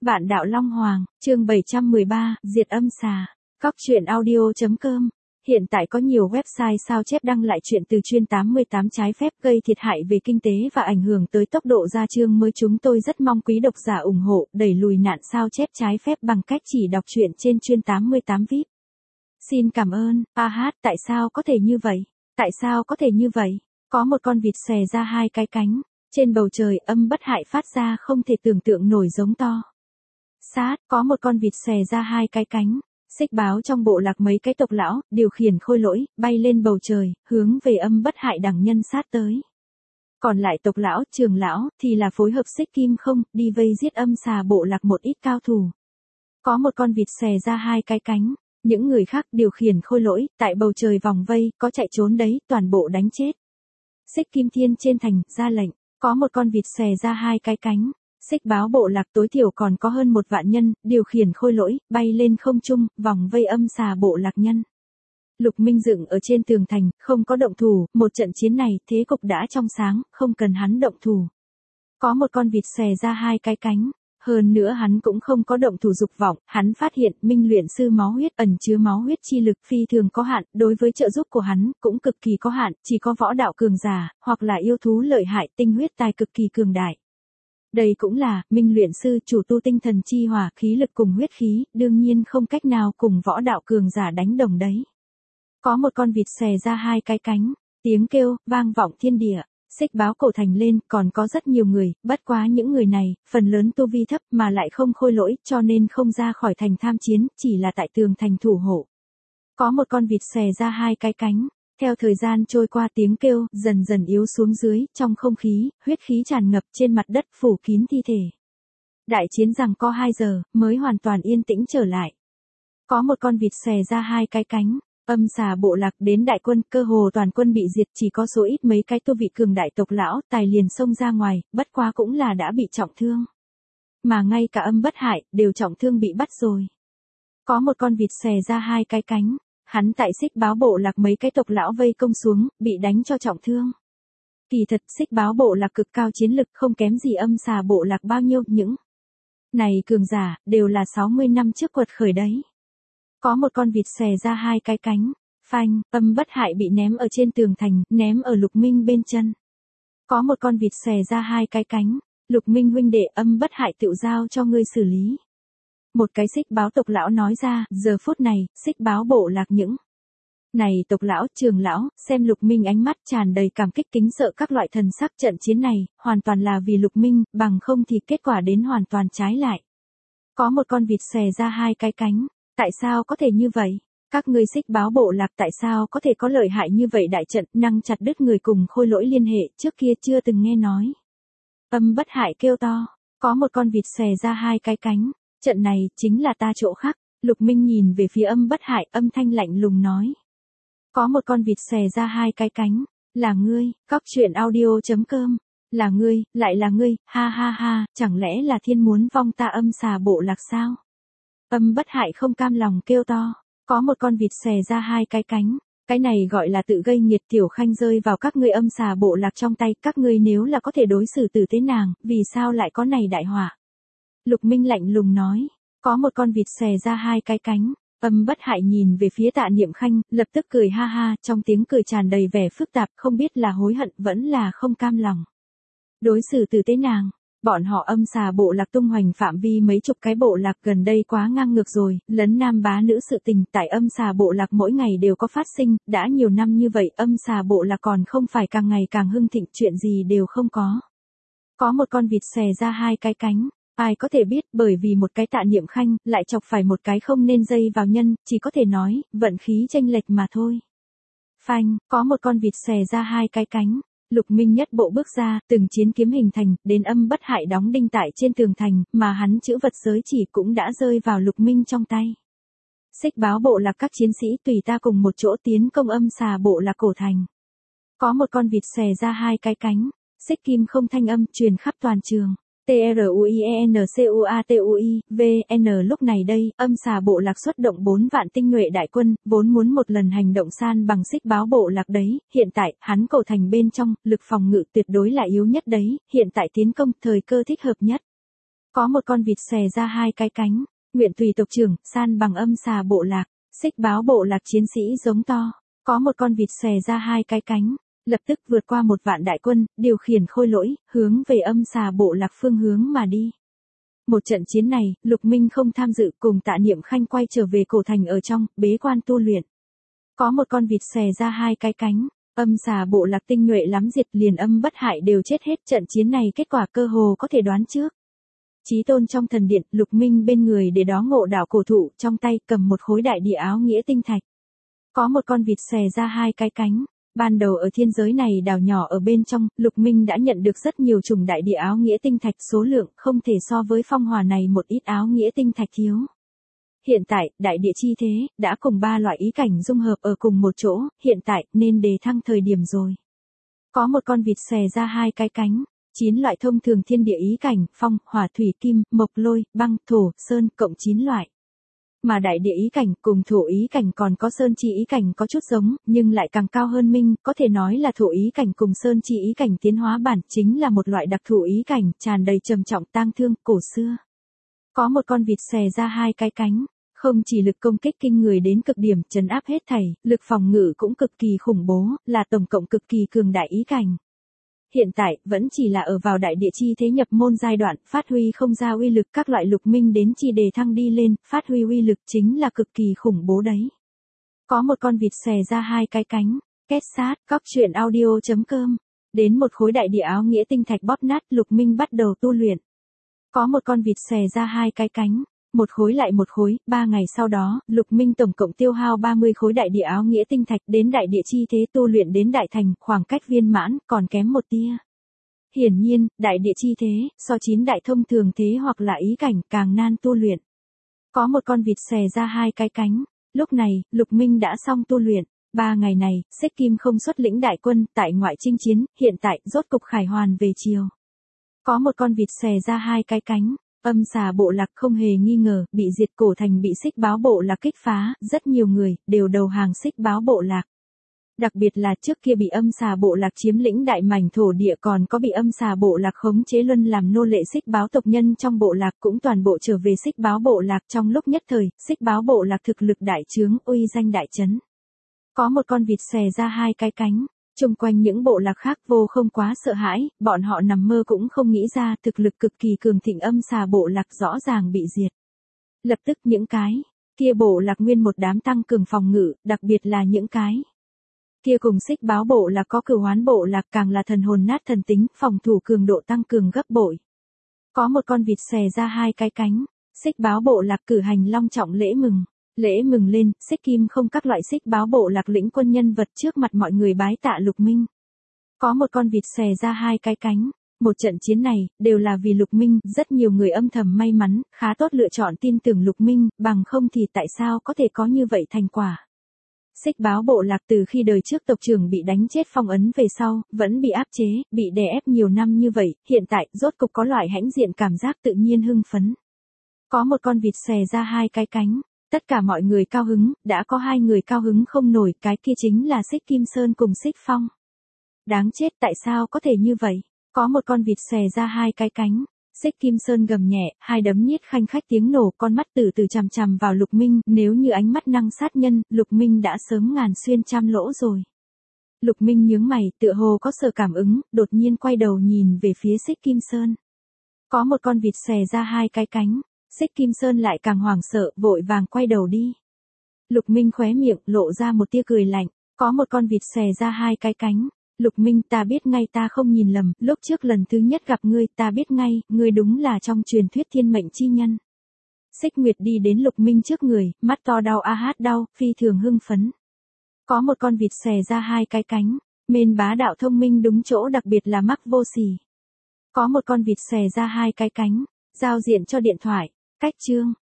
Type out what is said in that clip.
Vạn đạo Long Hoàng, chương 713, diệt âm xà. Các truyện audio.com. Hiện tại có nhiều website sao chép đăng lại chuyện từ chuyên 88 trái phép gây thiệt hại về kinh tế và ảnh hưởng tới tốc độ ra chương mới. Chúng tôi rất mong quý độc giả ủng hộ, đẩy lùi nạn sao chép trái phép bằng cách chỉ đọc truyện trên chuyên 88 VIP. Xin cảm ơn. Tại sao có thể như vậy? Tại sao có thể như vậy? Có một con vịt xòe ra hai cái cánh. Trên bầu trời âm bất hại phát ra không thể tưởng tượng nổi giống to. Có một con vịt xòe ra hai cái cánh. Xích báo trong bộ lạc mấy cái tộc lão, điều khiển khôi lỗi, bay lên bầu trời, hướng về âm bất hại đẳng nhân sát tới. Còn lại tộc lão, trường lão, thì là phối hợp xích kim không, đi vây giết âm xà bộ lạc một ít cao thủ. Có một con vịt xòe ra hai cái cánh. Những người khác điều khiển khôi lỗi, tại bầu trời vòng vây, có chạy trốn đấy, toàn bộ đánh chết. Xích kim thiên trên thành, ra lệnh, có một con vịt xòe ra hai cái cánh. Xích báo bộ lạc tối thiểu còn có hơn 1 vạn nhân, điều khiển khôi lỗi, bay lên không trung, vòng vây âm xà bộ lạc nhân. Lục Minh dựng ở trên tường thành, không có động thủ, một trận chiến này, thế cục đã trong sáng, không cần hắn động thủ. Có một con vịt xòe ra hai cái cánh. Hơn nữa hắn cũng không có động thủ dục vọng, hắn phát hiện minh luyện sư máu huyết ẩn chứa máu huyết chi lực phi thường có hạn, đối với trợ giúp của hắn cũng cực kỳ có hạn, chỉ có võ đạo cường giả, hoặc là yêu thú lợi hại tinh huyết tài cực kỳ cường đại. Đây cũng là, minh luyện sư chủ tu tinh thần chi hỏa khí lực cùng huyết khí, đương nhiên không cách nào cùng võ đạo cường giả đánh đồng đấy. Có một con vịt xòe ra hai cái cánh, tiếng kêu, vang vọng thiên địa. Xích báo cổ thành lên, còn có rất nhiều người, bất quá những người này, phần lớn tu vi thấp mà lại không khôi lỗi, cho nên không ra khỏi thành tham chiến, chỉ là tại tường thành thủ hộ. Có một con vịt xòe ra hai cái cánh, theo thời gian trôi qua tiếng kêu, dần dần yếu xuống dưới, trong không khí, huyết khí tràn ngập trên mặt đất phủ kín thi thể. Đại chiến rằng có 2 giờ, mới hoàn toàn yên tĩnh trở lại. Có một con vịt xòe ra hai cái cánh. Âm xà bộ lạc đến đại quân, cơ hồ toàn quân bị diệt, chỉ có số ít mấy cái tu vị cường đại tộc lão, tài liền xông ra ngoài, bất quá cũng là đã bị trọng thương. Mà ngay cả âm bất hại, đều trọng thương bị bắt rồi. Có một con vịt xòe ra hai cái cánh, hắn tại xích báo bộ lạc mấy cái tộc lão vây công xuống, bị đánh cho trọng thương. Kỳ thật xích báo bộ lạc cực cao chiến lực không kém gì âm xà bộ lạc bao nhiêu, những này cường giả, đều là 60 năm trước quật khởi đấy. Có một con vịt xòe ra hai cái cánh, phanh, âm bất hại bị ném ở trên tường thành, ném ở Lục Minh bên chân. Có một con vịt xòe ra hai cái cánh, Lục Minh huynh đệ âm bất hại tự giao cho ngươi xử lý. Một cái xích báo tộc lão nói ra, giờ phút này, xích báo bộ lạc những này tộc lão, trường lão, xem Lục Minh ánh mắt tràn đầy cảm kích kính sợ các loại thần sắc. Trận chiến này, hoàn toàn là vì Lục Minh, bằng không thì kết quả đến hoàn toàn trái lại. Có một con vịt xòe ra hai cái cánh. Tại sao có thể như vậy? Các ngươi xích báo bộ lạc tại sao có thể có lợi hại như vậy? Đại trận năng chặt đứt người cùng khôi lỗi liên hệ, trước kia chưa từng nghe nói. Âm bất hại kêu to, có một con vịt xòe ra hai cái cánh, trận này chính là ta chỗ khác. Lục Minh nhìn về phía âm bất hại, âm thanh lạnh lùng nói. Có một con vịt xòe ra hai cái cánh, là ngươi. Các truyện audio.com. Là ngươi, lại là ngươi, ha ha ha, chẳng lẽ là thiên muốn vong ta âm xà bộ lạc sao? Âm bất hại không cam lòng kêu to, có một con vịt xòe ra hai cái cánh, cái này gọi là tự gây nghiệt. Tiểu Khanh rơi vào các ngươi âm xà bộ lạc trong tay, các ngươi nếu là có thể đối xử tử tế nàng, vì sao lại có này đại họa? Lục Minh lạnh lùng nói, có một con vịt xòe ra hai cái cánh, âm bất hại nhìn về phía Tạ Niệm Khanh, lập tức cười ha ha, trong tiếng cười tràn đầy vẻ phức tạp, không biết là hối hận vẫn là không cam lòng. Đối xử tử tế nàng. Bọn họ âm xà bộ lạc tung hoành phạm vi mấy chục cái bộ lạc, gần đây quá ngang ngược rồi, lấn nam bá nữ sự tình tại âm xà bộ lạc mỗi ngày đều có phát sinh, đã nhiều năm như vậy âm xà bộ lạc còn không phải càng ngày càng hưng thịnh, chuyện gì đều không có. Có một con vịt xòe ra hai cái cánh, ai có thể biết, bởi vì một cái Tạ Niệm Khanh lại chọc phải một cái không nên dây vào nhân, chỉ có thể nói, vận khí chênh lệch mà thôi. Phanh, có một con vịt xòe ra hai cái cánh. Lục Minh nhất bộ bước ra, từng chiến kiếm hình thành, đến âm bất hại đóng đinh tại trên tường thành, mà hắn chữ vật giới chỉ cũng đã rơi vào Lục Minh trong tay. Xích báo bộ lạc các chiến sĩ tùy ta cùng một chỗ tiến công âm xà bộ lạc cổ thành. Có một con vịt xòe ra hai cái cánh, xích kim không thanh âm truyền khắp toàn trường. TRUIENCUATUI, VN lúc này đây, âm xà bộ lạc xuất động 4 vạn tinh nhuệ đại quân, vốn muốn một lần hành động san bằng xích báo bộ lạc đấy, hiện tại, hắn cổ thành bên trong, lực phòng ngự tuyệt đối là yếu nhất đấy, hiện tại tiến công, thời cơ thích hợp nhất. Có một con vịt xòe ra hai cái cánh, nguyện tùy tộc trưởng, san bằng âm xà bộ lạc, xích báo bộ lạc chiến sĩ giống to. Có một con vịt xòe ra hai cái cánh, lập tức vượt qua 1 vạn đại quân, điều khiển khôi lỗi, hướng về âm xà bộ lạc phương hướng mà đi. Một trận chiến này, Lục Minh không tham dự, cùng Tạ Niệm Khanh quay trở về cổ thành ở trong, bế quan tu luyện. Có một con vịt xòe ra hai cái cánh, âm xà bộ lạc tinh nhuệ lắm, diệt liền âm bất hại đều chết hết. Trận chiến này kết quả cơ hồ có thể đoán trước. Chí tôn trong thần điện, Lục Minh bên người để đó ngộ đạo cổ thụ, trong tay cầm một khối đại địa áo nghĩa tinh thạch. Có một con vịt xòe ra hai cái cánh. Ban đầu ở thiên giới này đảo nhỏ ở bên trong, Lục Minh đã nhận được rất nhiều chủng đại địa áo nghĩa tinh thạch, số lượng không thể so với phong hỏa này một ít áo nghĩa tinh thạch thiếu. Hiện tại, đại địa chi thế, đã cùng 3 loại ý cảnh dung hợp ở cùng một chỗ, hiện tại, nên đề thăng thời điểm rồi. Có một con vịt xòe ra hai cái cánh, 9 loại thông thường thiên địa ý cảnh, phong, hỏa, thủy, kim, mộc, lôi, băng, thổ, sơn, cộng 9 loại. Mà đại địa ý cảnh cùng thổ ý cảnh còn có sơn chi ý cảnh có chút giống, nhưng lại càng cao hơn minh, có thể nói là thổ ý cảnh cùng sơn chi ý cảnh tiến hóa bản, chính là một loại đặc thù ý cảnh, tràn đầy trầm trọng tang thương, cổ xưa. Có một con vịt xòe ra hai cái cánh, không chỉ lực công kích kinh người đến cực điểm, trấn áp hết thảy, lực phòng ngự cũng cực kỳ khủng bố, là tổng cộng cực kỳ cường đại ý cảnh. Hiện tại, vẫn chỉ là ở vào đại địa chi thế nhập môn giai đoạn, phát huy không ra uy lực, các loại Lục Minh đến chi đề thăng đi lên, phát huy uy lực chính là cực kỳ khủng bố đấy. Có một con vịt xòe ra hai cái cánh, kết sát, cóc truyện audio.com. Đến một khối đại địa áo nghĩa tinh thạch bóp nát, Lục Minh bắt đầu tu luyện. Có một con vịt xòe ra hai cái cánh, một khối lại một khối, 3 ngày sau đó, Lục Minh tổng cộng tiêu hao 30 khối đại địa áo nghĩa tinh thạch, đến đại địa chi thế tu luyện đến đại thành, khoảng cách viên mãn, còn kém một tia. Hiển nhiên, đại địa chi thế, so 9 đại thông thường thế hoặc là ý cảnh càng nan tu luyện. Có một con vịt xòe ra hai cái cánh, lúc này, Lục Minh đã xong tu luyện. 3 ngày này, Xích Kim không xuất lĩnh đại quân, tại ngoại chinh chiến, hiện tại, rốt cục khải hoàn về chiều. Có một con vịt xòe ra hai cái cánh. Âm xà bộ lạc không hề nghi ngờ, bị diệt, cổ thành bị xích báo bộ lạc kích phá, rất nhiều người, đều đầu hàng xích báo bộ lạc. Đặc biệt là trước kia bị âm xà bộ lạc chiếm lĩnh đại mảnh thổ địa, còn có bị âm xà bộ lạc khống chế luân làm nô lệ xích báo tộc nhân trong bộ lạc cũng toàn bộ trở về xích báo bộ lạc. Trong lúc nhất thời, xích báo bộ lạc thực lực đại trướng, uy danh đại chấn. Có một con vịt xòe ra hai cái cánh. Chung quanh những bộ lạc khác vô không quá sợ hãi, bọn họ nằm mơ cũng không nghĩ ra thực lực cực kỳ cường thịnh âm xà bộ lạc rõ ràng bị diệt. Lập tức những cái kia bộ lạc nguyên một đám tăng cường phòng ngự, đặc biệt là những cái kia cùng xích báo bộ lạc có cửu hoán bộ lạc càng là thần hồn nát thần tính, phòng thủ cường độ tăng cường gấp bội. Có một con vịt xòe ra hai cái cánh, xích báo bộ lạc cử hành long trọng lễ mừng. Lễ mừng lên, Xích Kim không các loại xích báo bộ lạc lĩnh quân nhân vật trước mặt mọi người bái tạ Lục Minh. Có một con vịt xòe ra hai cái cánh, một trận chiến này, đều là vì Lục Minh, rất nhiều người âm thầm may mắn, khá tốt lựa chọn tin tưởng Lục Minh, bằng không thì tại sao có thể có như vậy thành quả. Xích báo bộ lạc từ khi đời trước tộc trưởng bị đánh chết phong ấn về sau, vẫn bị áp chế, bị đè ép nhiều năm như vậy, hiện tại, rốt cục có loại hãnh diện cảm giác tự nhiên hưng phấn. Có một con vịt xòe ra hai cái cánh. Tất cả mọi người cao hứng, đã có 2 người cao hứng không nổi, cái kia chính là Xích Kim Sơn cùng Xích Phong. Đáng chết, tại sao có thể như vậy? Có một con vịt xòe ra hai cái cánh. Xích Kim Sơn gầm nhẹ, hai đấm nhiết khanh khách tiếng nổ, con mắt từ từ chằm chằm vào Lục Minh, nếu như ánh mắt năng sát nhân, Lục Minh đã sớm ngàn xuyên trăm lỗ rồi. Lục Minh nhướng mày, tựa hồ có sở cảm ứng, đột nhiên quay đầu nhìn về phía Xích Kim Sơn. Có một con vịt xòe ra hai cái cánh. Xích Kim Sơn lại càng hoảng sợ, vội vàng quay đầu đi. Lục Minh khóe miệng, lộ ra một tia cười lạnh. Có một con vịt xòe ra hai cái cánh. Lục Minh, ta biết ngay, ta không nhìn lầm, lúc trước lần thứ nhất gặp ngươi, ta biết ngay, ngươi đúng là trong truyền thuyết thiên mệnh chi nhân. Xích Nguyệt đi đến Lục Minh trước người, mắt to đau a hát đau, phi thường hưng phấn. Có một con vịt xòe ra hai cái cánh. Mên bá đạo thông minh đúng chỗ, đặc biệt là mắc vô sỉ. Có một con vịt xòe ra hai cái cánh. Giao diện cho điện thoại. Cách chương